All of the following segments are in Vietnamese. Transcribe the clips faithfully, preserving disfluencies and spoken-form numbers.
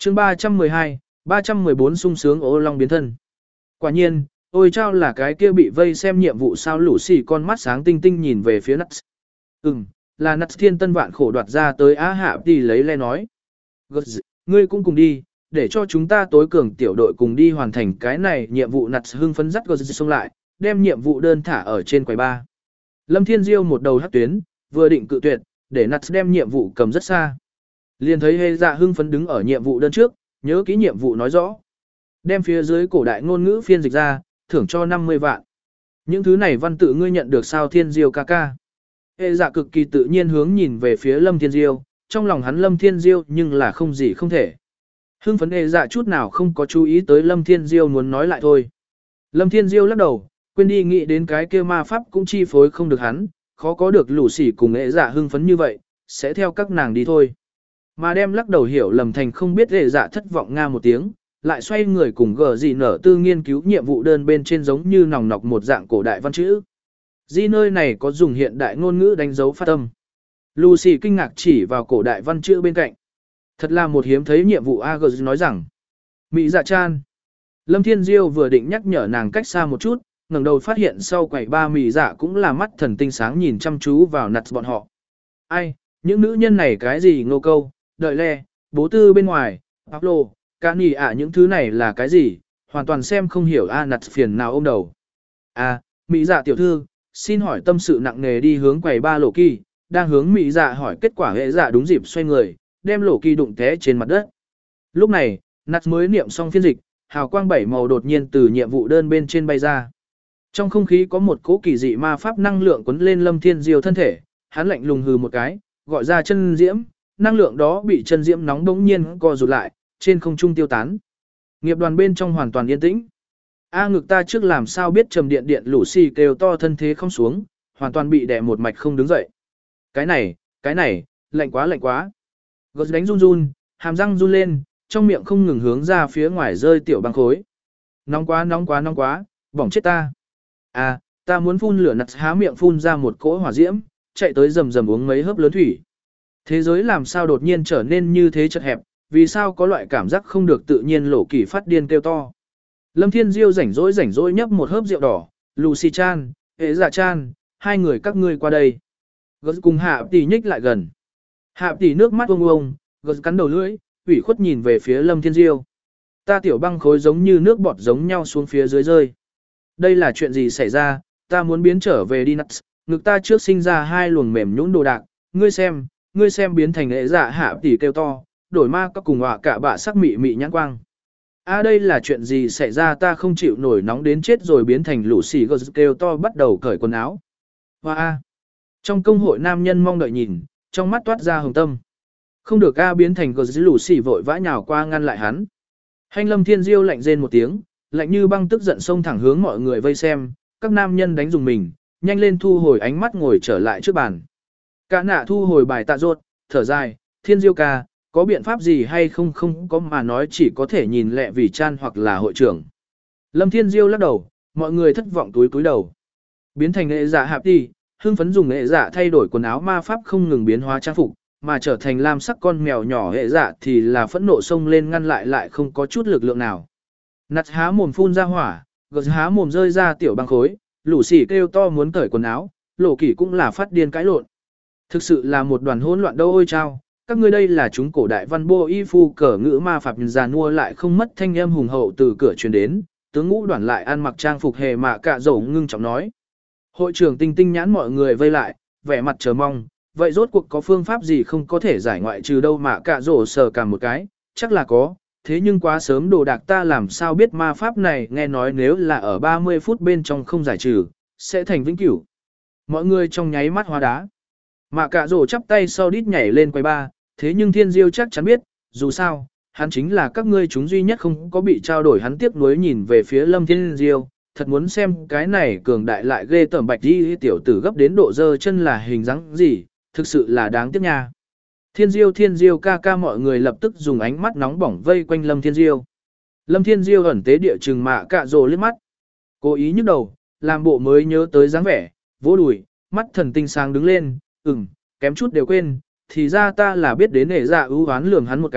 chương ba trăm mười hai, ba trăm mười bốn sung sướng ô long biến thân. Quả nhiên, ôi chao là cái kia bị vây xem nhiệm vụ sao lũ xì con mắt sáng tinh tinh nhìn về phía Nuts. Ừm, là Nuts thiên tân vạn khổ đoạt ra tới Á Hạ đi lấy le nói. Gật, ngươi cũng cùng đi, để cho chúng ta tối cường tiểu đội cùng đi hoàn thành cái này nhiệm vụ. Nuts hưng phấn dắt Gật xông lại, đem nhiệm vụ đơn thả ở trên quầy ba. Lâm Thiên Diêu một đầu hắc tuyến, vừa định cự tuyệt, để Nuts đem nhiệm vụ cầm rất xa. Liền thấy Hê Dạ hưng phấn đứng ở nhiệm vụ đơn trước, nhớ kỹ nhiệm vụ nói rõ. Đem phía dưới cổ đại ngôn ngữ phiên dịch ra, thưởng cho năm mươi vạn. Những thứ này văn tự ngươi nhận được sao Thiên Diêu ca ca. Hê Dạ cực kỳ tự nhiên hướng nhìn về phía Lâm Thiên Diêu, trong lòng hắn Lâm Thiên Diêu nhưng là không gì không thể. Hưng phấn Hê Dạ chút nào không có chú ý tới Lâm Thiên Diêu muốn nói lại thôi. Lâm Thiên Diêu lắc đầu, quên đi nghĩ đến cái kia ma pháp cũng chi phối không được hắn, khó có được lũ sỉ cùng Hê Dạ hưng phấn như vậy, sẽ theo các nàng đi thôi. Mà đem lắc đầu hiểu lầm thành không biết Hê Dạ thất vọng nga một tiếng, lại xoay người cùng gờ gì nở tư nghiên cứu nhiệm vụ đơn bên trên giống như nòng nọc một dạng cổ đại văn chữ. Di nơi này có dùng hiện đại ngôn ngữ đánh dấu phát âm. Lucy kinh ngạc chỉ vào cổ đại văn chữ bên cạnh. Thật là một hiếm thấy nhiệm vụ a gờ nói rằng. Mỹ dạ chan. Lâm Thiên Diêu vừa định nhắc nhở nàng cách xa một chút, ngẩng đầu phát hiện sau quầy ba mỹ dạ cũng là mắt thần tinh sáng nhìn chăm chú vào nặt bọn họ. Ai, những nữ nhân này cái gì ngô câu, đợi le, bố tư bên ngoài, Pablo, ca nì ạ những thứ này là cái gì, hoàn toàn xem không hiểu a nặt phiền nào ôm đầu. À, mỹ dạ tiểu thư, xin hỏi tâm sự nặng nề đi hướng quầy ba lộ kỳ, đang hướng mỹ dạ hỏi kết quả hệ dạ đúng dịp xoay người, đem lộ kỳ đụng té trên mặt đất. Lúc này, nặt mới niệm xong phiên dịch, hào quang bảy màu đột nhiên từ nhiệm vụ đơn bên trên bay ra. Trong không khí có một cỗ kỳ dị ma pháp năng lượng cuốn lên Lâm Thiên Diêu thân thể, hắn lạnh lùng hừ một cái, gọi ra chân diễm, năng lượng đó bị chân diễm nóng đống nhiên co rụt lại, trên không trung tiêu tán. Nghiệp đoàn bên trong hoàn toàn yên tĩnh. A ngực ta trước làm sao biết trầm điện điện lũ xì kêu to thân thế không xuống, hoàn toàn bị đè một mạch không đứng dậy. Cái này, cái này, lạnh quá lạnh quá. Gớt đánh run run, hàm răng run lên, trong miệng không ngừng hướng ra phía ngoài rơi tiểu băng khối. Nóng quá nóng quá nóng quá, bỏng chết ta. À, ta muốn phun lửa nặt há miệng phun ra một cỗ hỏa diễm, chạy tới rầm rầm uống mấy hớp lớn thủy. Thế giới làm sao đột nhiên trở nên như thế chật hẹp, vì sao có loại cảm giác không được tự nhiên lộ kỳ phát điên kêu to. Lâm Thiên Diêu rảnh rỗi rảnh rỗi nhấp một hớp rượu đỏ, Lucy Chan, Hễ Dạ Chan, hai người các ngươi qua đây. Gớt cùng Hạ Tỷ nhích lại gần. Hạ Tỷ nước mắt ông ông, Gớt cắn đầu lưỡi, ủy khuất nhìn về phía Lâm Thiên Diêu. Ta tiểu băng khối giống như nước bọt giống nhau xuống phía dưới rơi. Đây là chuyện gì xảy ra, ta muốn biến trở về đi nặt, ngực ta trước sinh ra hai luồng mềm nhũn đồ đạc, ngươi xem, ngươi xem biến thành Hễ Dạ. Hạ Tỷ kêu to, đổi ma các cùng họa cả bạ sắc mị mị nhãn quang. À đây là chuyện gì xảy ra, ta không chịu nổi nóng đến chết rồi biến thành lũ xì gờ kêu to bắt đầu cởi quần áo. Hoa a. Trong công hội nam nhân mong đợi nhìn, trong mắt toát ra hồng tâm. Không được a biến thành gờ lũ xì vội vã nhào qua ngăn lại hắn. Hành Lâm Thiên Diêu lạnh rên một tiếng, lạnh như băng tức giận xông thẳng hướng mọi người vây xem, các nam nhân đánh dùng mình, nhanh lên thu hồi ánh mắt ngồi trở lại trước bàn. Cả nạ thu hồi bài tạ rốt, thở dài, Thiên Diêu ca, có biện pháp gì hay không không có mà nói chỉ có thể nhìn lẹ vì chan hoặc là hội trưởng. Lâm Thiên Diêu lắc đầu, mọi người thất vọng túi túi đầu. Biến thành nghệ dạ hạp đi, hưng phấn dùng nghệ dạ thay đổi quần áo ma pháp không ngừng biến hóa trang phục, mà trở thành lam sắc con mèo nhỏ hệ dạ thì là phẫn nộ xông lên ngăn lại lại không có chút lực lượng nào. Nặt há mồm phun ra hỏa, gật há mồm rơi ra tiểu băng khối, lũ xỉ kêu to muốn cởi quần áo, lộ kỷ cũng là phát điên cãi lộn. Thực sự là một đoàn hỗn loạn đâu ôi chao. Các ngươi đây là chúng cổ đại văn bô y phu cờ ngữ ma pháp già nua lại không mất thanh âm hùng hậu từ cửa truyền đến, tướng ngũ đoàn lại ăn mặc trang phục hề mạ cạ dầu ngưng trọng nói. Hội trưởng tinh tinh nhãn mọi người vây lại, vẻ mặt chờ mong, vậy rốt cuộc có phương pháp gì không có thể giải ngoại trừ đâu mạ cạ dầu sờ cả một cái, chắc là có, thế nhưng quá sớm đồ đạc ta làm sao biết ma pháp này nghe nói nếu là ở ba mươi phút bên trong không giải trừ, sẽ thành vĩnh cửu. Mọi người trong nháy mắt hóa đá. Mạ cạ dầu chắp tay sau đít nhảy lên quầy ba. Thế nhưng Thiên Diêu chắc chắn biết, dù sao, hắn chính là các ngươi chúng duy nhất không có bị trao đổi hắn tiếc nuối nhìn về phía Lâm Thiên Diêu, thật muốn xem cái này cường đại lại ghê tởm bạch đi tiểu tử gấp đến độ dơ chân là hình dáng gì, thực sự là đáng tiếc nha. Thiên Diêu Thiên Diêu ca ca mọi người lập tức dùng ánh mắt nóng bỏng vây quanh Lâm Thiên Diêu. Lâm Thiên Diêu ẩn tế địa trừng mạ cạ rồ liếc mắt. Cố ý nhức đầu, làm bộ mới nhớ tới dáng vẻ, vỗ đùi, mắt thần tinh sáng đứng lên, ừm, kém chút đều quên. Thì ra ta là biết đến hệ dạ ưu hoán lường hắn một cái,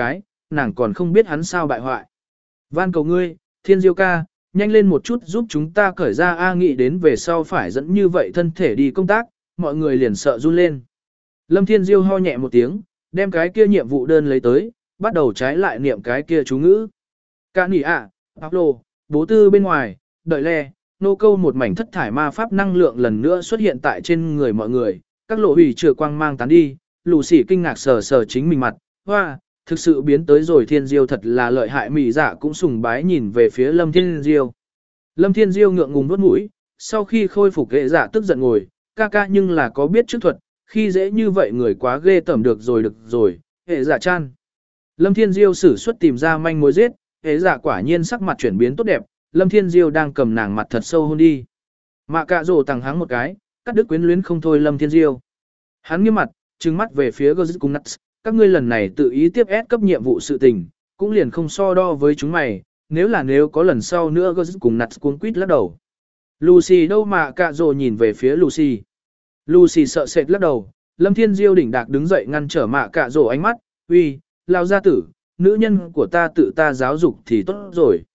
nàng còn không biết hắn sao bại hoại. Van cầu ngươi, Thiên Diêu ca, nhanh lên một chút giúp chúng ta cởi ra A nghĩ đến về sau phải dẫn như vậy thân thể đi công tác, mọi người liền sợ run lên. Lâm Thiên Diêu ho nhẹ một tiếng, đem cái kia nhiệm vụ đơn lấy tới, bắt đầu trái lại niệm cái kia chú ngữ. Cả nỉ ạ, Pablo, bố tư bên ngoài, đợi le, nô câu một mảnh thất thải ma pháp năng lượng lần nữa xuất hiện tại trên người mọi người, các lộ hủy chữa quang mang tán đi, lù xỉ kinh ngạc sờ sờ chính mình mặt, hoa, thực sự biến tới rồi Thiên Diêu thật là lợi hại mị dạ cũng sùng bái nhìn về phía Lâm Thiên Diêu. Lâm Thiên Diêu ngượng ngùng nuốt mũi, sau khi khôi phục ghệ dạ tức giận ngồi, ca ca nhưng là có biết trước thuật, khi dễ như vậy người quá ghê tởm được rồi được rồi, hệ dạ chan. Lâm Thiên Diêu sử xuất tìm ra manh mối giết, hệ dạ quả nhiên sắc mặt chuyển biến tốt đẹp, Lâm Thiên Diêu đang cầm nàng mặt thật sâu hôn đi. Mạ cạ rồ tàng hắng một cái, cắt đứt quyến luyến không thôi Lâm Thiên Diêu. Hắn nghiêm mặt, trừng mắt về phía Gozit cùng Nuts, các ngươi lần này tự ý tiếp ép cấp nhiệm vụ sự tình, cũng liền không so đo với chúng mày, nếu là nếu có lần sau nữa Gozit cùng Nuts cuống quýt lắc đầu. Lucy đâu mà cạ rồ nhìn về phía Lucy. Lucy sợ sệt lắc đầu, Lâm Thiên Diêu đỉnh đạc đứng dậy ngăn trở mạ cạ rồ ánh mắt, uy, lao gia tử, nữ nhân của ta tự ta giáo dục thì tốt rồi.